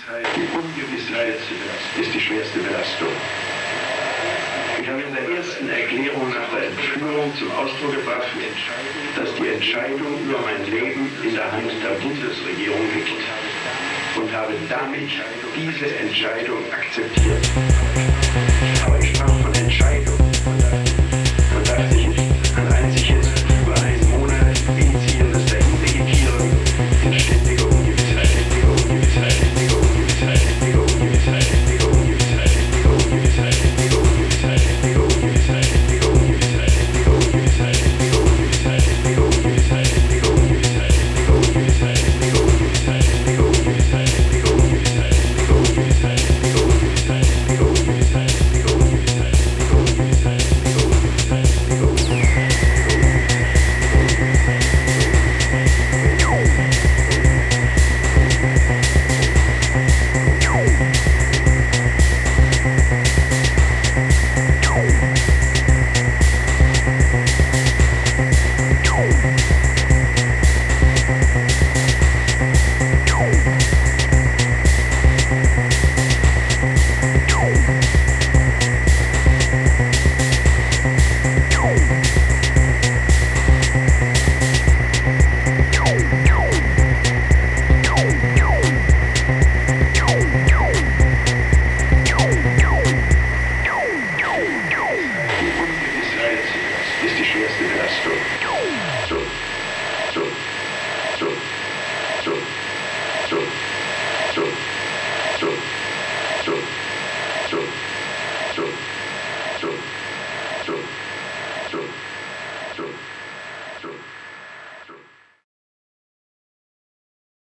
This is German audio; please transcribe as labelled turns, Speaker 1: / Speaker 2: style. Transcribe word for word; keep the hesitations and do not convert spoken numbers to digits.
Speaker 1: Die Ungewissheit ist die schwerste Belastung. Ich habe in der ersten Erklärung nach der Entführung zum Ausdruck gebracht, dass die Entscheidung über mein Leben in der Hand der Bundesregierung liegt und habe damit diese Entscheidung akzeptiert.